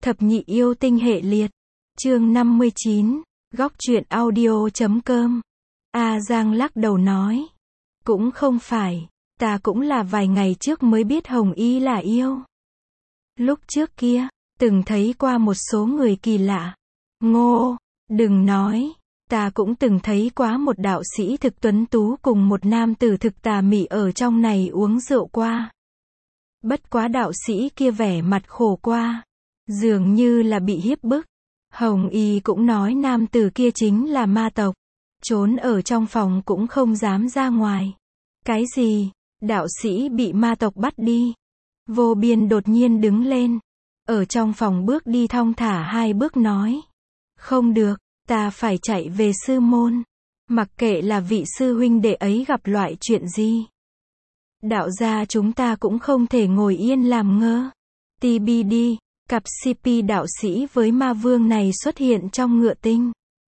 Thập nhị yêu tinh hệ liệt. Chương 59, góc truyện audio.com. A Giang lắc đầu nói. Cũng không phải, ta cũng là vài ngày trước mới biết Hồng Y là yêu. Lúc trước kia, từng thấy qua một số người kỳ lạ. Ngô, đừng nói, ta cũng từng thấy quá một đạo sĩ thực tuấn tú cùng một nam tử thực tà mị ở trong này uống rượu qua. Bất quá đạo sĩ kia vẻ mặt khổ qua, dường như là bị hiếp bức. Hồng Y cũng nói nam tử kia chính là ma tộc, trốn ở trong phòng cũng không dám ra ngoài. Cái gì? Đạo sĩ bị ma tộc bắt đi. Vô Biên đột nhiên đứng lên, ở trong phòng bước đi thong thả 2 bước nói. Không được, ta phải chạy về sư môn. Mặc kệ là vị sư huynh đệ ấy gặp loại chuyện gì. Đạo gia chúng ta cũng không thể ngồi yên làm ngơ. TBD, cặp CP đạo sĩ với ma vương này xuất hiện trong ngựa tinh.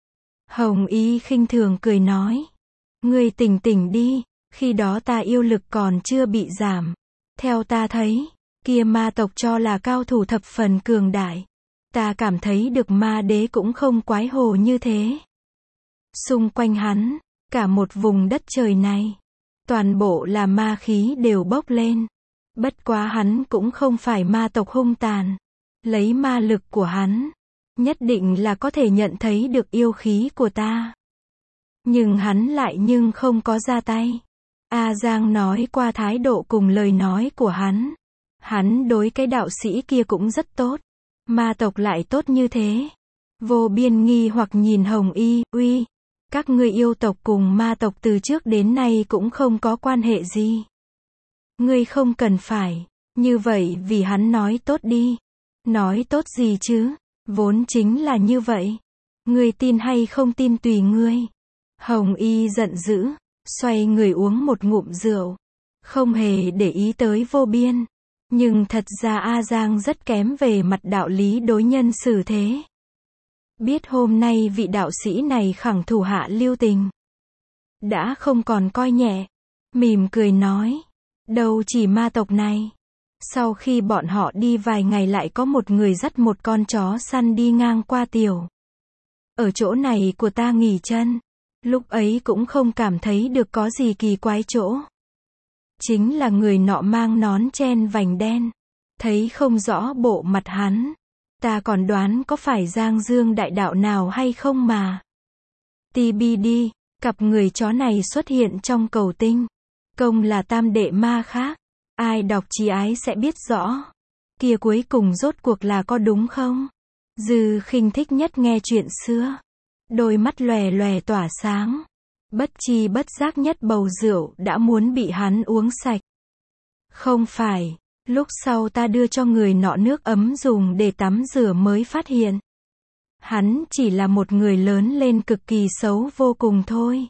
Hồng Y khinh thường cười nói. Ngươi tỉnh tỉnh đi, khi đó ta yêu lực còn chưa bị giảm. Theo ta thấy, kia ma tộc cho là cao thủ thập phần cường đại. Ta cảm thấy được ma đế cũng không quái hồ như thế. Xung quanh hắn, cả một vùng đất trời này, toàn bộ là ma khí đều bốc lên. Bất quá hắn cũng không phải ma tộc hung tàn. Lấy ma lực của hắn, nhất định là có thể nhận thấy được yêu khí của ta. Nhưng hắn lại không có ra tay. A Giang nói qua thái độ cùng lời nói của hắn. Hắn đối cái đạo sĩ kia cũng rất tốt. Ma tộc lại tốt như thế. Vô Biên nghi hoặc nhìn Hồng Y, uy, các ngươi yêu tộc cùng ma tộc từ trước đến nay cũng không có quan hệ gì. Ngươi không cần phải, như vậy vì hắn nói tốt đi. Nói tốt gì chứ, vốn chính là như vậy. Ngươi tin hay không tin tùy ngươi. Hồng Y giận dữ, xoay người uống một ngụm rượu. Không hề để ý tới Vô Biên. Nhưng thật ra A Giang rất kém về mặt đạo lý đối nhân xử thế. Biết hôm nay vị đạo sĩ này khẳng thủ hạ lưu tình. Đã không còn coi nhẹ. Mỉm cười nói. Đâu chỉ ma tộc này. Sau khi bọn họ đi vài ngày lại có một người dắt một con chó săn đi ngang qua tiểu. Ở chỗ này của ta nghỉ chân. Lúc ấy cũng không cảm thấy được có gì kỳ quái chỗ. Chính là người nọ mang nón chen vành đen. Thấy không rõ bộ mặt hắn. Ta còn đoán có phải Giang Dương đại đạo nào hay không mà. TBD, cặp người chó này xuất hiện trong cầu tinh. Công là tam đệ ma khác. Ai đọc chí ái sẽ biết rõ. Kia cuối cùng rốt cuộc là có đúng không? Dư Khinh thích nhất nghe chuyện xưa. Đôi mắt lòe lòe tỏa sáng. Bất chi bất giác nhất bầu rượu đã muốn bị hắn uống sạch. Không phải, lúc sau ta đưa cho người nọ nước ấm dùng để tắm rửa mới phát hiện. Hắn chỉ là một người lớn lên cực kỳ xấu vô cùng thôi.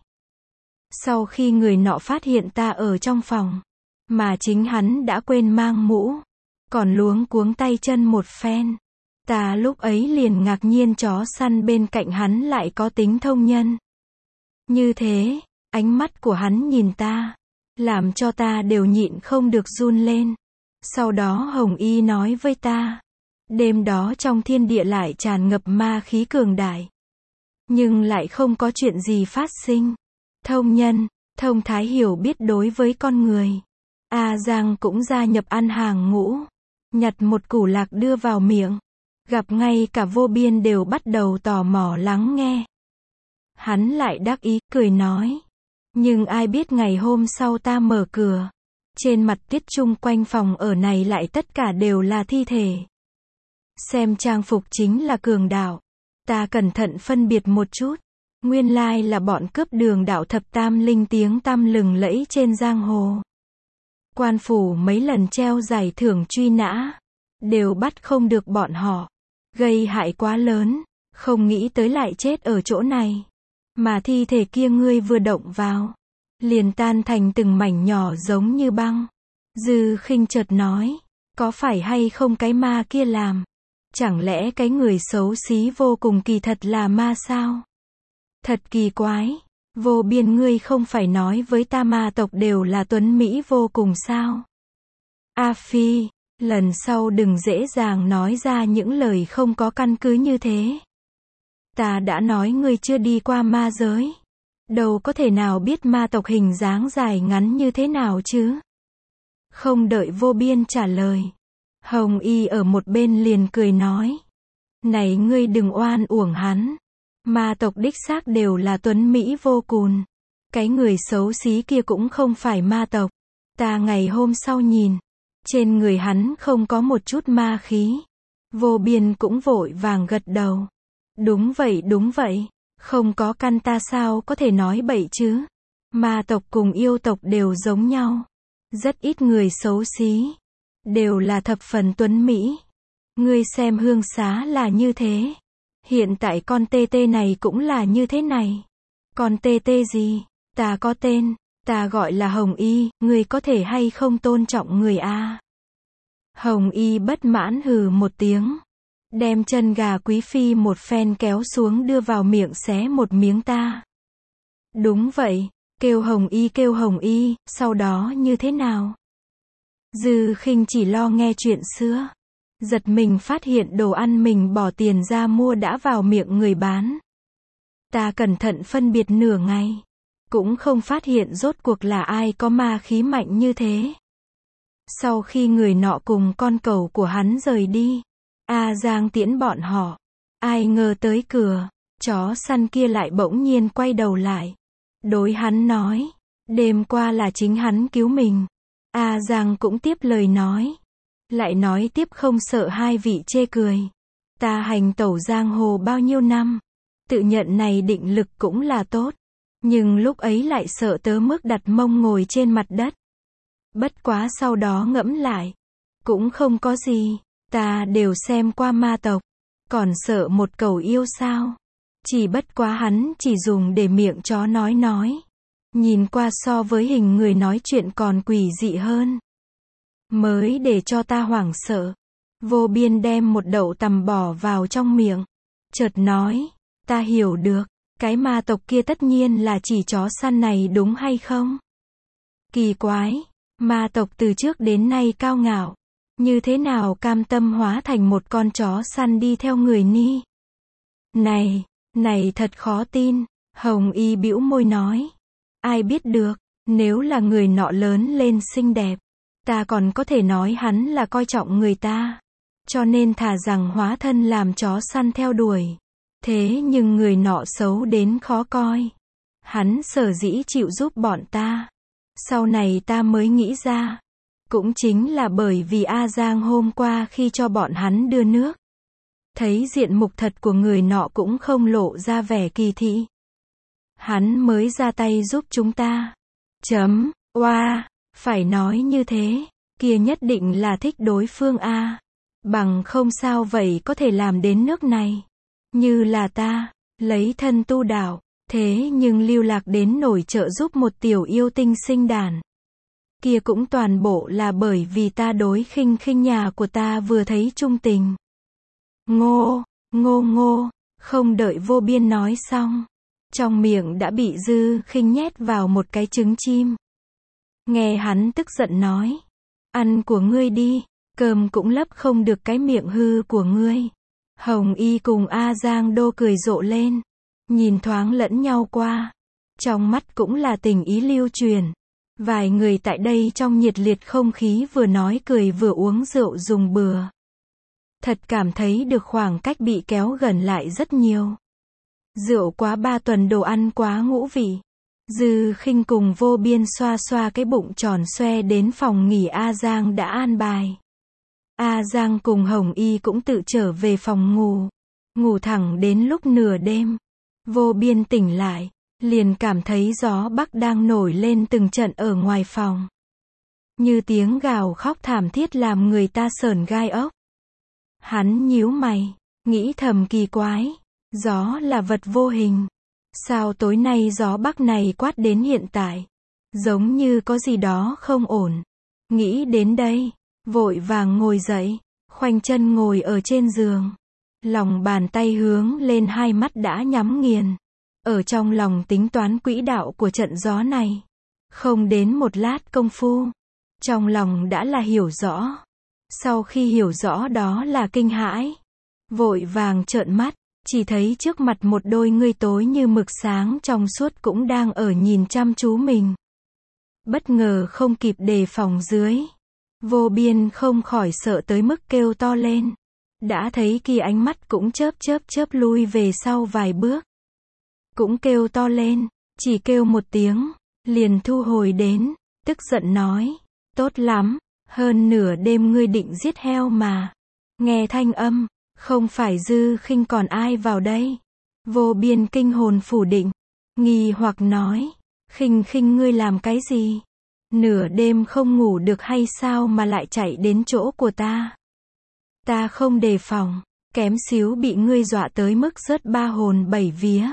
Sau khi người nọ phát hiện ta ở trong phòng, mà chính hắn đã quên mang mũ, còn luống cuống tay chân một phen. Ta lúc ấy liền ngạc nhiên chó săn bên cạnh hắn lại có tính thông nhân. Như thế, ánh mắt của hắn nhìn ta, làm cho ta đều nhịn không được run lên. Sau đó Hồng Y nói với ta, đêm đó trong thiên địa lại tràn ngập ma khí cường đại. Nhưng lại không có chuyện gì phát sinh. Thông nhân, thông thái hiểu biết đối với con người. A Giang cũng gia nhập ăn hàng ngũ. Nhặt một củ lạc đưa vào miệng. Gặp ngay cả Vô Biên đều bắt đầu tò mò lắng nghe. Hắn lại đắc ý, cười nói. Nhưng ai biết ngày hôm sau ta mở cửa. Trên mặt tuyết chung quanh phòng ở này lại tất cả đều là thi thể. Xem trang phục chính là cường đạo. Ta cẩn thận phân biệt một chút. Nguyên lai là bọn cướp Đường đạo thập tam linh tiếng tăm lừng lẫy trên giang hồ. Quan phủ mấy lần treo giải thưởng truy nã. Đều bắt không được bọn họ. Gây hại quá lớn. Không nghĩ tới lại chết ở chỗ này. Mà thi thể kia ngươi vừa động vào. Liền tan thành từng mảnh nhỏ giống như băng. Dư Khinh chợt nói. Có phải hay không cái ma kia làm? Chẳng lẽ cái người xấu xí vô cùng kỳ thật là ma sao? Thật kỳ quái. Vô Biên ngươi không phải nói với ta ma tộc đều là tuấn mỹ vô cùng sao? A Phi, Lần sau đừng dễ dàng nói ra những lời không có căn cứ như thế. Ta đã nói ngươi chưa đi qua ma giới. Đâu có thể nào biết ma tộc hình dáng dài ngắn như thế nào chứ? Không đợi Vô Biên trả lời, Hồng Y ở một bên liền cười nói. Này ngươi đừng oan uổng hắn. Ma tộc đích xác đều là tuấn mỹ vô cùng. Cái người xấu xí kia cũng không phải ma tộc. Ta ngày hôm sau nhìn, trên người hắn không có một chút ma khí. Vô Biên cũng vội vàng gật đầu. Đúng vậy, không có căn ta sao có thể nói bậy chứ. Ma tộc cùng yêu tộc đều giống nhau. Rất ít người xấu xí. Đều là thập phần tuấn mỹ. Ngươi xem Hương Xá là như thế. Hiện tại con tê tê này cũng là như thế này. Con tê tê gì? Ta có tên, ta gọi là Hồng Y, ngươi có thể hay không tôn trọng người a? Hồng Y bất mãn hừ một tiếng, đem chân gà quý phi một phen kéo xuống đưa vào miệng xé một miếng ta. Đúng vậy, kêu Hồng Y, sau đó như thế nào? Dư Khinh chỉ lo nghe chuyện xưa, giật mình phát hiện đồ ăn mình bỏ tiền ra mua đã vào miệng người bán. Ta cẩn thận phân biệt nửa ngày, cũng không phát hiện rốt cuộc là ai có ma khí mạnh như thế. Sau khi người nọ cùng con cẩu của hắn rời đi, A Giang tiễn bọn họ, ai ngờ tới cửa, chó săn kia lại bỗng nhiên quay đầu lại. Đối hắn nói, đêm qua là chính hắn cứu mình. A Giang cũng tiếp lời nói. Lại nói tiếp không sợ hai vị chê cười. Ta hành tẩu giang hồ bao nhiêu năm, tự nhận này định lực cũng là tốt. Nhưng lúc ấy lại sợ tớ mức đặt mông ngồi trên mặt đất. Bất quá sau đó ngẫm lại, cũng không có gì, ta đều xem qua ma tộc, còn sợ một cẩu yêu sao? Chỉ bất quá hắn chỉ dùng để miệng chó nói. Nhìn qua so với hình người nói chuyện còn quỷ dị hơn. Mới để cho ta hoảng sợ. Vô Biên đem một đậu tằm bỏ vào trong miệng. Chợt nói, ta hiểu được, cái ma tộc kia tất nhiên là chỉ chó săn này đúng hay không? Kỳ quái, ma tộc từ trước đến nay cao ngạo. Như thế nào cam tâm hóa thành một con chó săn đi theo người ni? Này thật khó tin. Hồng Y bĩu môi nói. Ai biết được, nếu là người nọ lớn lên xinh đẹp, ta còn có thể nói hắn là coi trọng người ta. Cho nên thà rằng hóa thân làm chó săn theo đuổi. Thế nhưng người nọ xấu đến khó coi. Hắn sở dĩ chịu giúp bọn ta. Sau này ta mới nghĩ ra. Cũng chính là bởi vì A Giang hôm qua khi cho bọn hắn đưa nước. Thấy diện mục thật của người nọ cũng không lộ ra vẻ kỳ thị. Hắn mới ra tay giúp chúng ta. Oa, phải nói như thế, kia nhất định là thích đối phương a. Bằng không sao vậy có thể làm đến nước này. Như là ta, lấy thân tu đạo, thế nhưng lưu lạc đến nổi trợ giúp một tiểu yêu tinh sinh đàn. Kia cũng toàn bộ là bởi vì ta đối khinh nhà của ta vừa thấy trung tình. Ngô, không đợi Vô Biên nói xong. Trong miệng đã bị Dư Khinh nhét vào một cái trứng chim. Nghe hắn tức giận nói. Ăn của ngươi đi, cơm cũng lấp không được cái miệng hư của ngươi. Hồng Y cùng A Giang Đô cười rộ lên. Nhìn thoáng lẫn nhau qua. Trong mắt cũng là tình ý lưu truyền. Vài người tại đây trong nhiệt liệt không khí vừa nói cười vừa uống rượu dùng bừa. Thật cảm thấy được khoảng cách bị kéo gần lại rất nhiều. Rượu quá 3 tuần, đồ ăn quá ngũ vị. Dư Khinh cùng Vô Biên xoa xoa cái bụng tròn xoe đến phòng nghỉ A Giang đã an bài. A Giang cùng Hồng Y cũng tự trở về phòng ngủ. Ngủ thẳng đến lúc nửa đêm. Vô Biên tỉnh lại, liền cảm thấy gió bắc đang nổi lên từng trận ở ngoài phòng. Như tiếng gào khóc thảm thiết làm người ta sởn gai ốc. Hắn nhíu mày, nghĩ thầm kỳ quái. Gió là vật vô hình. Sao tối nay gió bắc này quát đến hiện tại? Giống như có gì đó không ổn. Nghĩ đến đây, vội vàng ngồi dậy, khoanh chân ngồi ở trên giường. Lòng bàn tay hướng lên, hai mắt đã nhắm nghiền. Ở trong lòng tính toán quỹ đạo của trận gió này. Không đến một lát công phu, trong lòng đã là hiểu rõ. Sau khi hiểu rõ đó là kinh hãi, vội vàng trợn mắt, chỉ thấy trước mặt một đôi ngươi tối như mực sáng trong suốt cũng đang ở nhìn chăm chú mình. Bất ngờ không kịp đề phòng dưới, Vô Biên không khỏi sợ tới mức kêu to lên. Đã thấy kia ánh mắt cũng chớp lui về sau vài bước. Cũng kêu to lên, chỉ kêu một tiếng, liền thu hồi đến, tức giận nói, tốt lắm, hơn nửa đêm ngươi định giết heo mà. Nghe thanh âm, không phải Dư Khinh còn ai vào đây. Vô Biên kinh hồn phủ định, nghi hoặc nói, Khinh ngươi làm cái gì? Nửa đêm không ngủ được hay sao mà lại chạy đến chỗ của ta? Ta không đề phòng, kém xíu bị ngươi dọa tới mức rớt ba hồn bảy vía.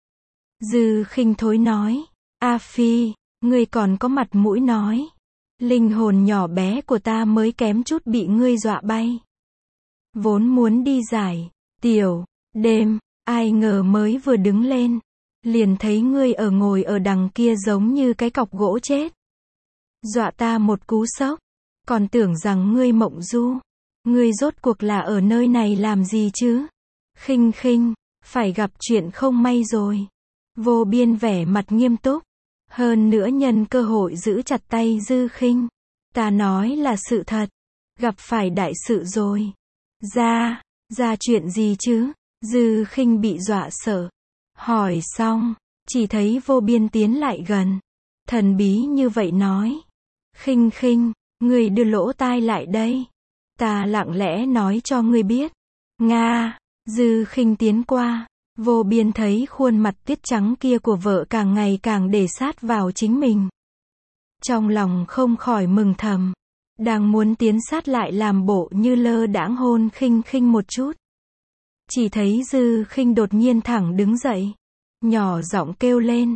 Dư Khinh thối nói, A Phi, ngươi còn có mặt mũi nói. Linh hồn nhỏ bé của ta mới kém chút bị ngươi dọa bay. Vốn muốn đi giải, tiểu, đêm, ai ngờ mới vừa đứng lên, liền thấy ngươi ngồi ở đằng kia giống như cái cọc gỗ chết. Dọa ta một cú sốc, còn tưởng rằng ngươi mộng du. Ngươi rốt cuộc là ở nơi này làm gì chứ? Khinh, phải gặp chuyện không may rồi. Vô Biên vẻ mặt nghiêm túc, hơn nữa nhân cơ hội giữ chặt tay Dư Khinh. Ta nói là sự thật, gặp phải đại sự rồi. Ra chuyện gì chứ? Dư Khinh bị dọa sợ. Hỏi xong, chỉ thấy Vô Biên tiến lại gần, thần bí như vậy nói. Khinh, ngươi đưa lỗ tai lại đây. Ta lặng lẽ nói cho ngươi biết. Nga, Dư Khinh tiến qua. Vô Biên thấy khuôn mặt tuyết trắng kia của vợ càng ngày càng để sát vào chính mình. Trong lòng không khỏi mừng thầm. Đang muốn tiến sát lại làm bộ như lơ đãng hôn Khinh một chút. Chỉ thấy Dư Khinh đột nhiên thẳng đứng dậy. Nhỏ giọng kêu lên.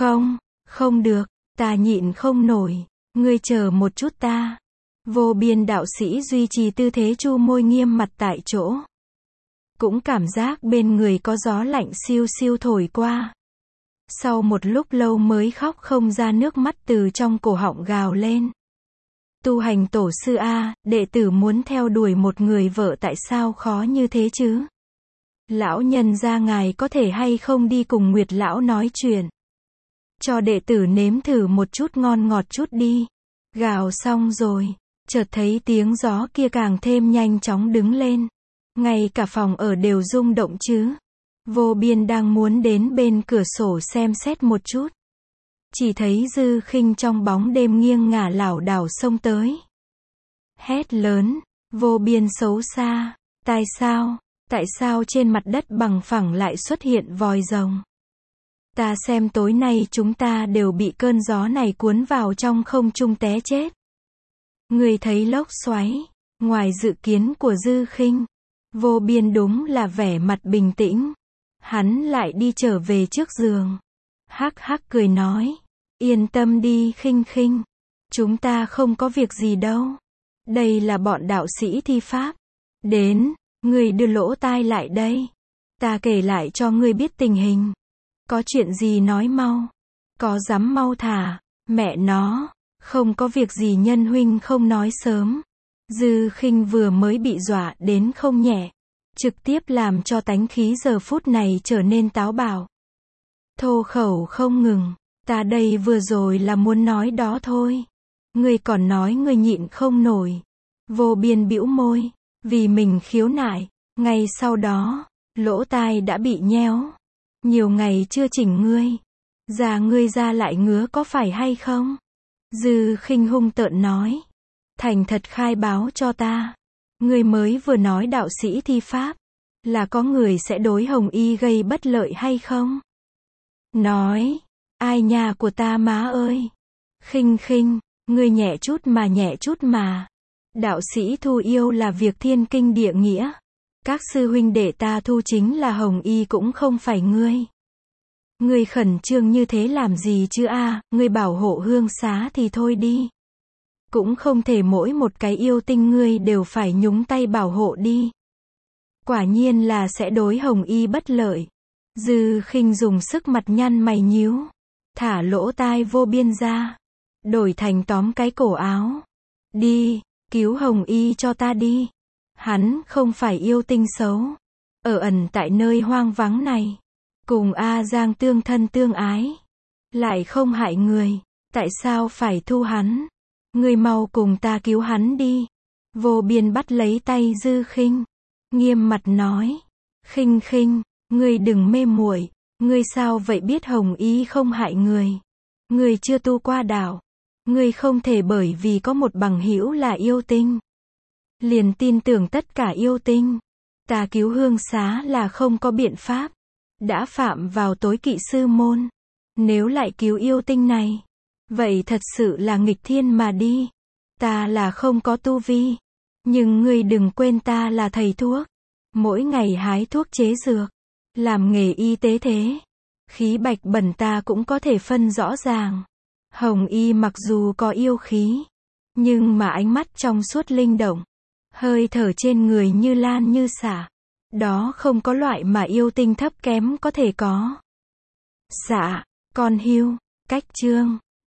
Không được, ta nhịn không nổi. Ngươi chờ một chút ta. Vô Biên đạo sĩ duy trì tư thế chu môi nghiêm mặt tại chỗ. Cũng cảm giác bên người có gió lạnh siêu siêu thổi qua. Sau một lúc lâu mới khóc không ra nước mắt từ trong cổ họng gào lên. Tu hành tổ sư A, đệ tử muốn theo đuổi một người vợ tại sao khó như thế chứ? Lão nhân gia ngài có thể hay không đi cùng Nguyệt lão nói chuyện? Cho đệ tử nếm thử một chút ngon ngọt chút đi. Gào xong rồi, chợt thấy tiếng gió kia càng thêm nhanh chóng đứng lên. Ngay cả phòng ở đều rung động chứ. Vô Biên đang muốn đến bên cửa sổ xem xét một chút. Chỉ thấy Dư Khinh trong bóng đêm nghiêng ngả lảo đảo xông tới. Hét lớn, Vô Biên xấu xa. Tại sao trên mặt đất bằng phẳng lại xuất hiện vòi rồng? Ta xem tối nay chúng ta đều bị cơn gió này cuốn vào trong không trung té chết. Người thấy lốc xoáy, ngoài dự kiến của Dư Khinh. Vô Biên đúng là vẻ mặt bình tĩnh. Hắn lại đi trở về trước giường. Hắc cười nói. Yên tâm đi Khinh. Chúng ta không có việc gì đâu. Đây là bọn đạo sĩ thi pháp. Đến, ngươi đưa lỗ tai lại đây. Ta kể lại cho ngươi biết tình hình. Có chuyện gì nói mau. Có dám mau thả. Mẹ nó, không có việc gì nhân huynh không nói sớm. Dư Khinh vừa mới bị dọa đến không nhẹ. Trực tiếp làm cho tánh khí giờ phút này trở nên táo bạo. Thô khẩu không ngừng. Ta đây vừa rồi là muốn nói đó thôi. Ngươi còn nói ngươi nhịn không nổi. Vô Biên bĩu môi. Vì mình khiếu nại. Ngay sau đó, lỗ tai đã bị nhéo. Nhiều ngày chưa chỉnh ngươi. Ngươi ra lại ngứa có phải hay không? Dư Khinh hung tợn nói. Thành thật khai báo cho ta. Ngươi mới vừa nói đạo sĩ thi pháp. Là có người sẽ đối Hồng Y gây bất lợi hay không? Nói. Ai nhà của ta má ơi? Khinh, ngươi nhẹ chút mà. Đạo sĩ thu yêu là việc thiên kinh địa nghĩa. Các sư huynh đệ ta thu chính là Hồng Y cũng không phải ngươi. Ngươi khẩn trương như thế làm gì chứ ngươi bảo hộ hương xá thì thôi đi. Cũng không thể mỗi một cái yêu tinh ngươi đều phải nhúng tay bảo hộ đi. Quả nhiên là sẽ đối Hồng Y bất lợi. Dư Khinh dùng sức mặt nhăn mày nhíu. Thả lỗ tai Vô Biên ra. Đổi thành tóm cái cổ áo. Đi, Cứu Hồng Y cho ta đi. Hắn không phải yêu tinh xấu. Ở ẩn tại nơi hoang vắng này. Cùng A Giang tương thân tương ái. Lại không hại người. Tại sao phải thu hắn? Ngươi mau cùng ta cứu hắn đi. Vô Biên bắt lấy tay Dư Khinh. Nghiêm mặt nói. Khinh Khinh, ngươi đừng mê muội. Ngươi sao vậy biết Hồng Y không hại người? Ngươi chưa tu qua đạo. Ngươi không thể bởi vì có một bằng hữu là yêu tinh. Liền tin tưởng tất cả yêu tinh. Ta cứu Hương Xá là không có biện pháp. Đã phạm vào tối kỵ sư môn. Nếu lại cứu yêu tinh này. Vậy thật sự là nghịch thiên mà đi. Ta là không có tu vi. Nhưng ngươi đừng quên ta là thầy thuốc. Mỗi ngày hái thuốc chế dược. Làm nghề y tế thế. Khí bạch bẩn ta cũng có thể phân rõ ràng. Hồng Y mặc dù có yêu khí. Nhưng mà ánh mắt trong suốt linh động. Hơi thở trên người như lan như xả. Đó không có loại mà yêu tinh thấp kém có thể có. Dạ, con hưu, cách chương.